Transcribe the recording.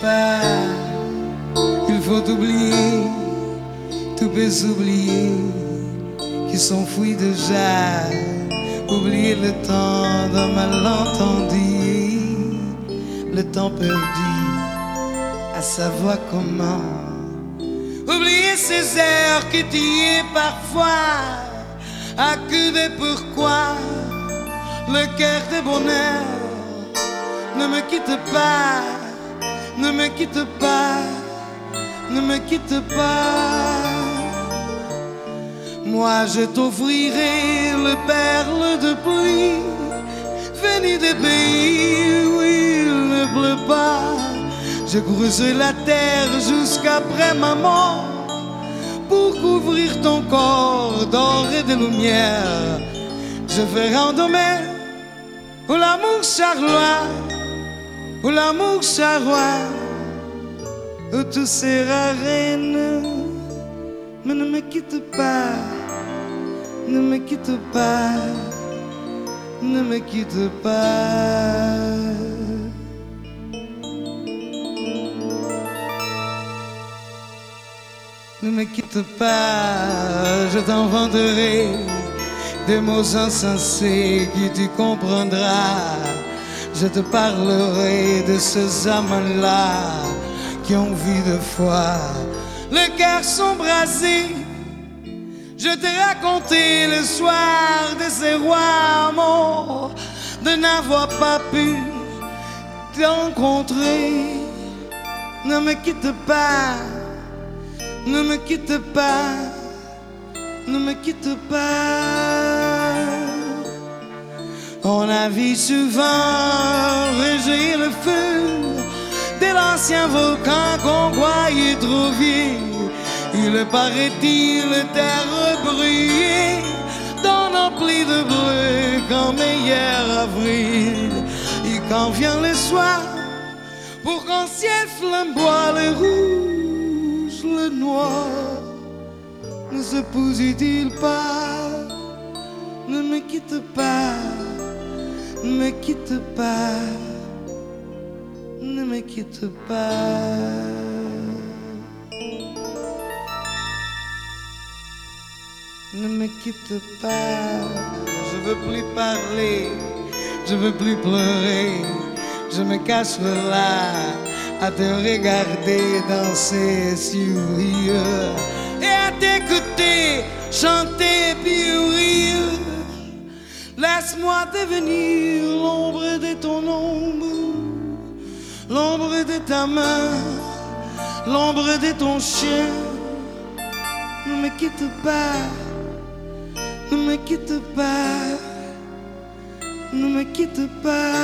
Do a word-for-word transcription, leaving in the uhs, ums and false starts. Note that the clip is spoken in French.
pas. Il faut oublier, tout peut s'oublier, qui s'enfuit déjà. Oublier le temps d'un malentendu, le temps perdu, à savoir comment. Oublier ces heures qui tuaient parfois, à que de pourquoi. Le cœur de bonheur, ne me quitte pas, ne me quitte pas, ne me quitte pas. Moi je t'offrirai le perle de pluie venu des pays où il ne pleut pas. Je creuserai la terre jusqu'après ma mort pour couvrir ton corps d'or et de lumière. Je ferai un domaine où l'amour charlois, où l'amour charrois, où tout sera reine. Mais ne me quitte pas, ne me quitte pas, ne me quitte pas. Ne me quitte pas, je t'inventerai des mots insensés qui tu comprendras. Je te parlerai de ces amants-là qui ont vu de foi le cœur s'embraser. Je te racontais le soir de ces rois morts, de n'avoir pas pu te rencontrer. Ne me quitte pas, ne me quitte pas, ne me quitte pas. On a vu souvent réjaillir le feu de l'ancien volcan qu'on croyait trop vieux. Il paraît-il terre brûlée dans nos plis de bleu comme hier avril. Et quand vient le soir, pour qu'un ciel flamboie le rouge, le noir, ne se posait-il pas? Ne me quitte pas, ne me quitte pas, ne me quitte pas. Ne me quitte pas, je veux plus parler, je veux plus pleurer, je me cache là à te regarder danser sur rire et à t'écouter chanter puis rire. Laisse-moi devenir l'ombre de ton ombre, l'ombre de ta main, l'ombre de ton chien. Ne me quitte pas, ne me quitte pas, ne me quitte pas.